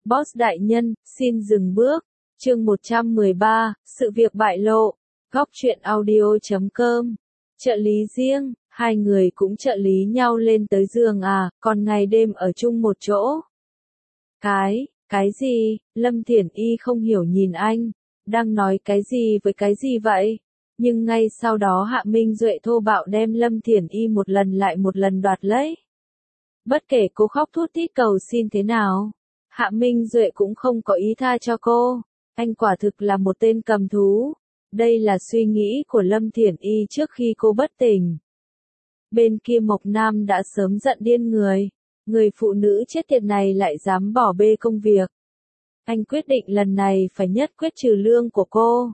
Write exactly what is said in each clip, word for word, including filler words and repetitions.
Boss đại nhân, xin dừng bước. Chương một trăm mười ba, sự việc bại lộ. Góc truyện audio chấm com. Trợ lý riêng, hai người cũng trợ lý nhau lên tới giường à, còn ngày đêm ở chung một chỗ. Cái, cái gì? Lâm Thiển Y không hiểu nhìn anh, đang nói cái gì với cái gì vậy? Nhưng ngay sau đó Hạ Minh Duệ thô bạo đem Lâm Thiển Y một lần lại một lần đoạt lấy. Bất kể cô khóc thút thít cầu xin thế nào, Hạ Minh Duệ cũng không có ý tha cho cô. Anh quả thực là một tên cầm thú. Đây là suy nghĩ của Lâm Thiển Y trước khi cô bất tỉnh. Bên kia Mộc Nam đã sớm giận điên người. Người phụ nữ chết tiệt này lại dám bỏ bê công việc. Anh quyết định lần này phải nhất quyết trừ lương của cô.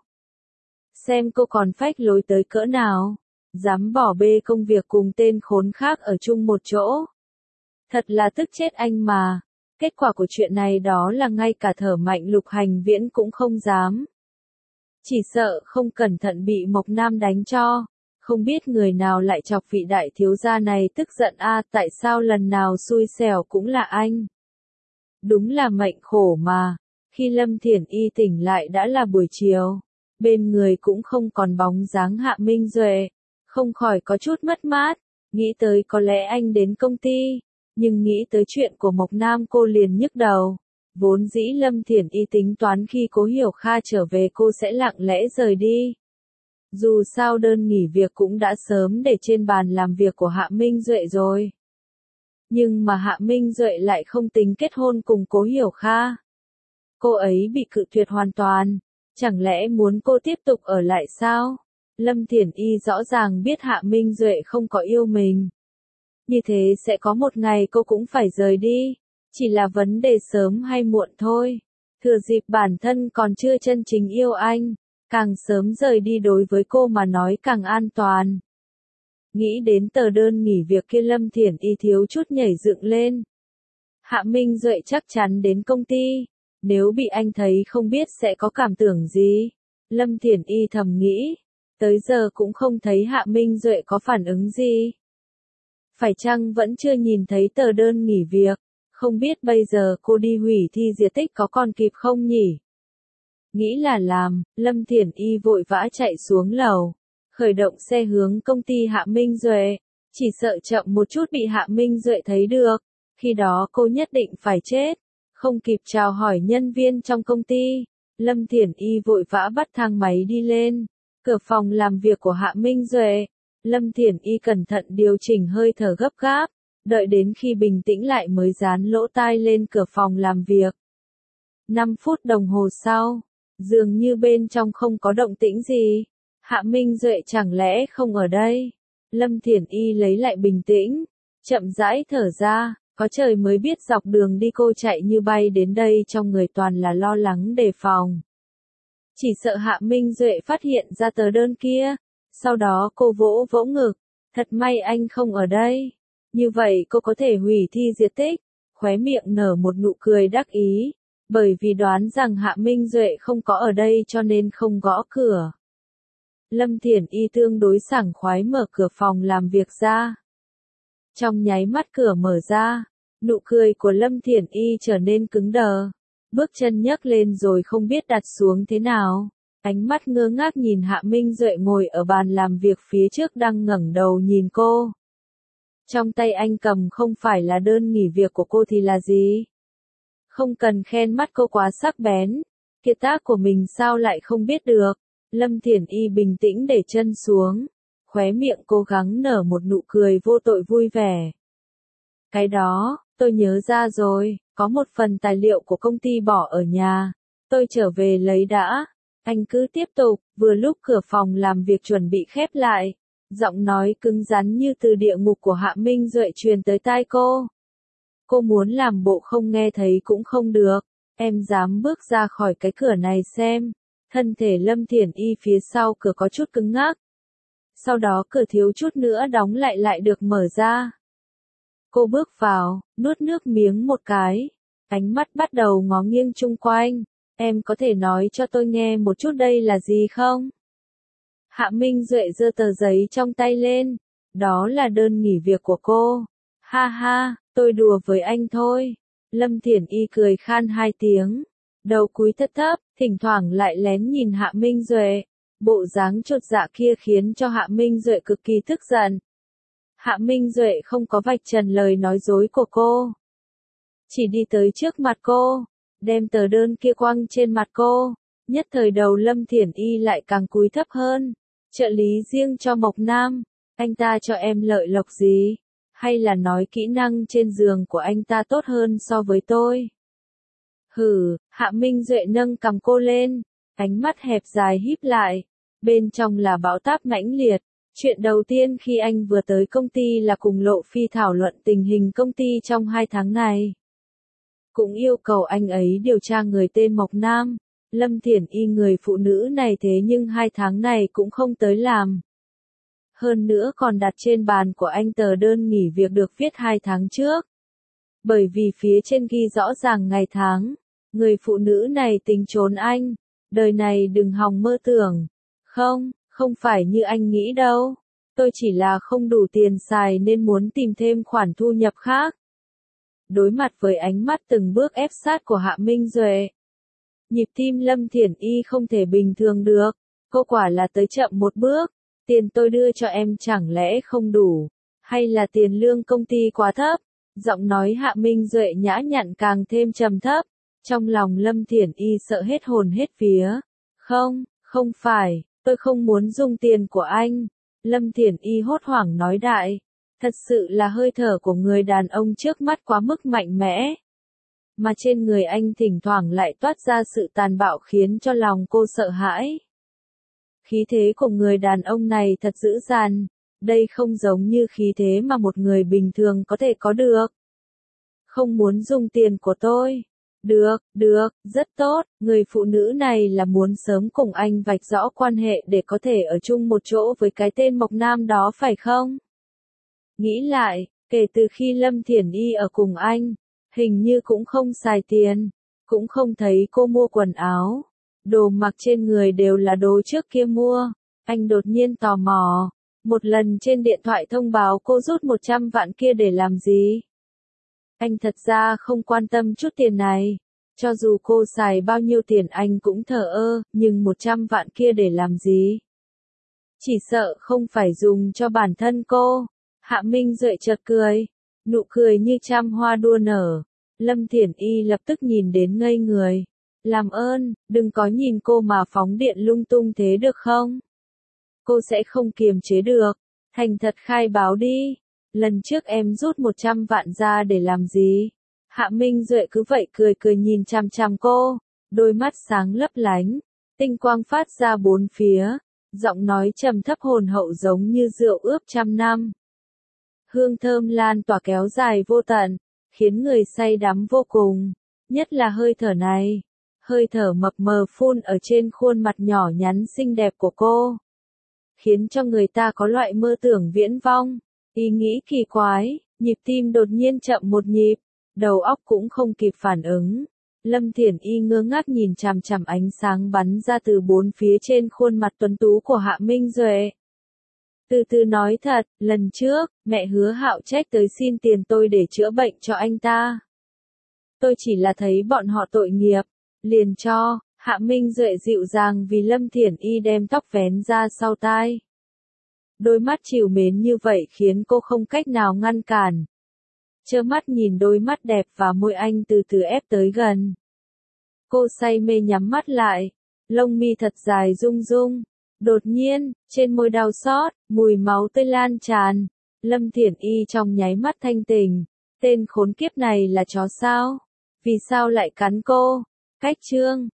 Xem cô còn phách lối tới cỡ nào. Dám bỏ bê công việc cùng tên khốn khác ở chung một chỗ. Thật là tức chết anh mà. Kết quả của chuyện này đó là ngay cả Thở Mạnh Lục Hành Viễn cũng không dám. Chỉ sợ không cẩn thận bị Mộc Nam đánh cho. Không biết người nào lại chọc vị đại thiếu gia này tức giận a à, tại sao lần nào xui xẻo cũng là anh. Đúng là mệnh khổ mà. Khi Lâm Thiển Y tỉnh lại đã là buổi chiều. Bên người cũng không còn bóng dáng Hạ Minh Duệ. Không khỏi có chút mất mát. Nghĩ tới có lẽ anh đến công ty. Nhưng nghĩ tới chuyện của Mộc Nam cô liền nhức đầu. Vốn dĩ Lâm Thiển Y tính toán khi Cố Hiểu Kha trở về cô sẽ lặng lẽ rời đi. Dù sao đơn nghỉ việc cũng đã sớm để trên bàn làm việc của Hạ Minh Duệ rồi. Nhưng mà Hạ Minh Duệ lại không tính kết hôn cùng Cố Hiểu Kha. Cô ấy bị cự tuyệt hoàn toàn. Chẳng lẽ muốn cô tiếp tục ở lại sao? Lâm Thiển Y rõ ràng biết Hạ Minh Duệ không có yêu mình. Như thế sẽ có một ngày cô cũng phải rời đi. Chỉ là vấn đề sớm hay muộn thôi. Thừa dịp bản thân còn chưa chân chính yêu anh. Càng sớm rời đi đối với cô mà nói càng an toàn. Nghĩ đến tờ đơn nghỉ việc kia Lâm Thiển Y thiếu chút nhảy dựng lên. Hạ Minh Duệ chắc chắn đến công ty. Nếu bị anh thấy không biết sẽ có cảm tưởng gì. Lâm Thiển Y thầm nghĩ. Tới giờ cũng không thấy Hạ Minh Duệ có phản ứng gì. Phải chăng vẫn chưa nhìn thấy tờ đơn nghỉ việc, không biết bây giờ cô đi hủy thi diệt tích có còn kịp không nhỉ? Nghĩ là làm, Lâm Thiển Y vội vã chạy xuống lầu, khởi động xe hướng công ty Hạ Minh Duệ, chỉ sợ chậm một chút bị Hạ Minh Duệ thấy được, khi đó cô nhất định phải chết, không kịp chào hỏi nhân viên trong công ty, Lâm Thiển Y vội vã bắt thang máy đi lên, cửa phòng làm việc của Hạ Minh Duệ. Lâm Thiển Y cẩn thận điều chỉnh hơi thở gấp gáp, đợi đến khi bình tĩnh lại mới dán lỗ tai lên cửa phòng làm việc. năm phút đồng hồ sau, dường như bên trong không có động tĩnh gì. Hạ Minh Duệ chẳng lẽ không ở đây? Lâm Thiển Y lấy lại bình tĩnh, chậm rãi thở ra, có trời mới biết dọc đường đi cô chạy như bay đến đây trong người toàn là lo lắng đề phòng. Chỉ sợ Hạ Minh Duệ phát hiện ra tờ đơn kia. Sau đó cô vỗ vỗ ngực, thật may anh không ở đây. Như vậy cô có thể hủy thi diệt tích, khóe miệng nở một nụ cười đắc ý, bởi vì đoán rằng Hạ Minh Duệ không có ở đây cho nên không gõ cửa. Lâm Thiển Y tương đối sảng khoái mở cửa phòng làm việc ra. Trong nháy mắt cửa mở ra, nụ cười của Lâm Thiển Y trở nên cứng đờ, bước chân nhấc lên rồi không biết đặt xuống thế nào. Ánh mắt ngơ ngác nhìn Hạ Minh Duệ ngồi ở bàn làm việc phía trước đang ngẩng đầu nhìn cô. Trong tay anh cầm không phải là đơn nghỉ việc của cô thì là gì? Không cần khen mắt cô quá sắc bén. Kiệt tác của mình sao lại không biết được? Lâm Thiển Y bình tĩnh để chân xuống. Khóe miệng cố gắng nở một nụ cười vô tội vui vẻ. Cái đó, tôi nhớ ra rồi, có một phần tài liệu của công ty bỏ ở nhà. Tôi trở về lấy đã. Anh cứ tiếp tục, vừa lúc cửa phòng làm việc chuẩn bị khép lại. Giọng nói cứng rắn như từ địa ngục của Hạ Minh Duệ truyền tới tai cô. Cô muốn làm bộ không nghe thấy cũng không được. Em dám bước ra khỏi cái cửa này xem. Thân thể Lâm Thiển Y phía sau cửa có chút cứng ngắc. Sau đó cửa thiếu chút nữa đóng lại lại được mở ra. Cô bước vào, nuốt nước miếng một cái. Ánh mắt bắt đầu ngó nghiêng chung quanh. Em có thể nói cho tôi nghe một chút đây là gì không? Hạ Minh Duệ giơ tờ giấy trong tay lên. Đó là đơn nghỉ việc của cô. Ha ha, tôi đùa với anh thôi. Lâm Thiển Y cười khan hai tiếng, đầu cúi thấp thấp, thỉnh thoảng lại lén nhìn Hạ Minh Duệ. Bộ dáng chột dạ kia khiến cho Hạ Minh Duệ cực kỳ tức giận. Hạ Minh Duệ không có vạch trần lời nói dối của cô. Chỉ đi tới trước mặt cô, đem tờ đơn kia quăng trên mặt cô. Nhất thời đầu Lâm Thiển Y lại càng cúi thấp hơn. Trợ lý riêng cho Mộc Nam, anh ta cho em lợi lộc gì? Hay là nói kỹ năng trên giường của anh ta tốt hơn so với tôi? Hừ, Hạ Minh Duệ nâng cầm cô lên, ánh mắt hẹp dài híp lại. Bên trong là bão táp mãnh liệt. Chuyện đầu tiên khi anh vừa tới công ty là cùng Lộ Phi thảo luận tình hình công ty trong hai tháng này. Cũng yêu cầu anh ấy điều tra người tên Mộc Nam. Lâm Thiển Y người phụ nữ này thế nhưng hai tháng này cũng không tới làm. Hơn nữa còn đặt trên bàn của anh tờ đơn nghỉ việc được viết hai tháng trước. Bởi vì phía trên ghi rõ ràng ngày tháng, người phụ nữ này tính trốn anh. Đời này đừng hòng mơ tưởng. Không, không phải như anh nghĩ đâu. Tôi chỉ là không đủ tiền xài nên muốn tìm thêm khoản thu nhập khác. Đối mặt với ánh mắt từng bước ép sát của Hạ Minh Duệ, nhịp tim Lâm Thiển Y không thể bình thường được. Cô quả là tới chậm một bước. Tiền tôi đưa cho em chẳng lẽ không đủ? Hay là tiền lương công ty quá thấp? Giọng nói Hạ Minh Duệ nhã nhặn càng thêm trầm thấp. Trong lòng Lâm Thiển Y sợ hết hồn hết vía. Không, không phải, tôi không muốn dùng tiền của anh. Lâm Thiển Y hốt hoảng nói đại. Thật sự là hơi thở của người đàn ông trước mắt quá mức mạnh mẽ. Mà trên người anh thỉnh thoảng lại toát ra sự tàn bạo khiến cho lòng cô sợ hãi. Khí thế của người đàn ông này thật dữ dằn. Đây không giống như khí thế mà một người bình thường có thể có được. Không muốn dùng tiền của tôi. Được, được, rất tốt. Người phụ nữ này là muốn sớm cùng anh vạch rõ quan hệ để có thể ở chung một chỗ với cái tên Mộc Nam đó phải không? Nghĩ lại, kể từ khi Lâm Thiển Y ở cùng anh, hình như cũng không xài tiền, cũng không thấy cô mua quần áo. Đồ mặc trên người đều là đồ trước kia mua. Anh đột nhiên tò mò. Một lần trên điện thoại thông báo cô rút một trăm vạn kia để làm gì? Anh thật ra không quan tâm chút tiền này. Cho dù cô xài bao nhiêu tiền anh cũng thờ ơ, nhưng một trăm vạn kia để làm gì? Chỉ sợ không phải dùng cho bản thân cô. Hạ Minh Duệ chợt cười. Nụ cười như trăm hoa đua nở. Lâm Thiển Y lập tức nhìn đến ngây người. Làm ơn, đừng có nhìn cô mà phóng điện lung tung thế được không? Cô sẽ không kiềm chế được. Thành thật khai báo đi. Lần trước em rút một trăm vạn ra để làm gì? Hạ Minh Duệ cứ vậy cười cười nhìn chằm chằm cô. Đôi mắt sáng lấp lánh. Tinh quang phát ra bốn phía. Giọng nói trầm thấp hồn hậu giống như rượu ướp trăm năm. Hương thơm lan tỏa kéo dài vô tận. Khiến người say đắm vô cùng. Nhất là hơi thở này. Hơi thở mập mờ phun ở trên khuôn mặt nhỏ nhắn xinh đẹp của cô. Khiến cho người ta có loại mơ tưởng viễn vong. Ý nghĩ kỳ quái, nhịp tim đột nhiên chậm một nhịp. Đầu óc cũng không kịp phản ứng. Lâm Thiển Y ngơ ngác nhìn chằm chằm ánh sáng bắn ra từ bốn phía trên khuôn mặt tuấn tú của Hạ Minh Duệ. Từ từ nói thật, lần trước, mẹ Hứa Hạo trách tới xin tiền tôi để chữa bệnh cho anh ta. Tôi chỉ là thấy bọn họ tội nghiệp. Liền cho. Hạ Minh Duệ dịu dàng vì Lâm Thiển Y đem tóc vén ra sau tai. Đôi mắt trìu mến như vậy khiến cô không cách nào ngăn cản. Trơ mắt nhìn đôi mắt đẹp và môi anh từ từ ép tới gần. Cô say mê nhắm mắt lại. Lông mi thật dài rung rung. Đột nhiên, trên môi đau xót, mùi máu tươi lan tràn. Lâm Thiển Y trong nháy mắt thanh tỉnh. Tên khốn kiếp này là chó sao? Vì sao lại cắn cô? Cách chương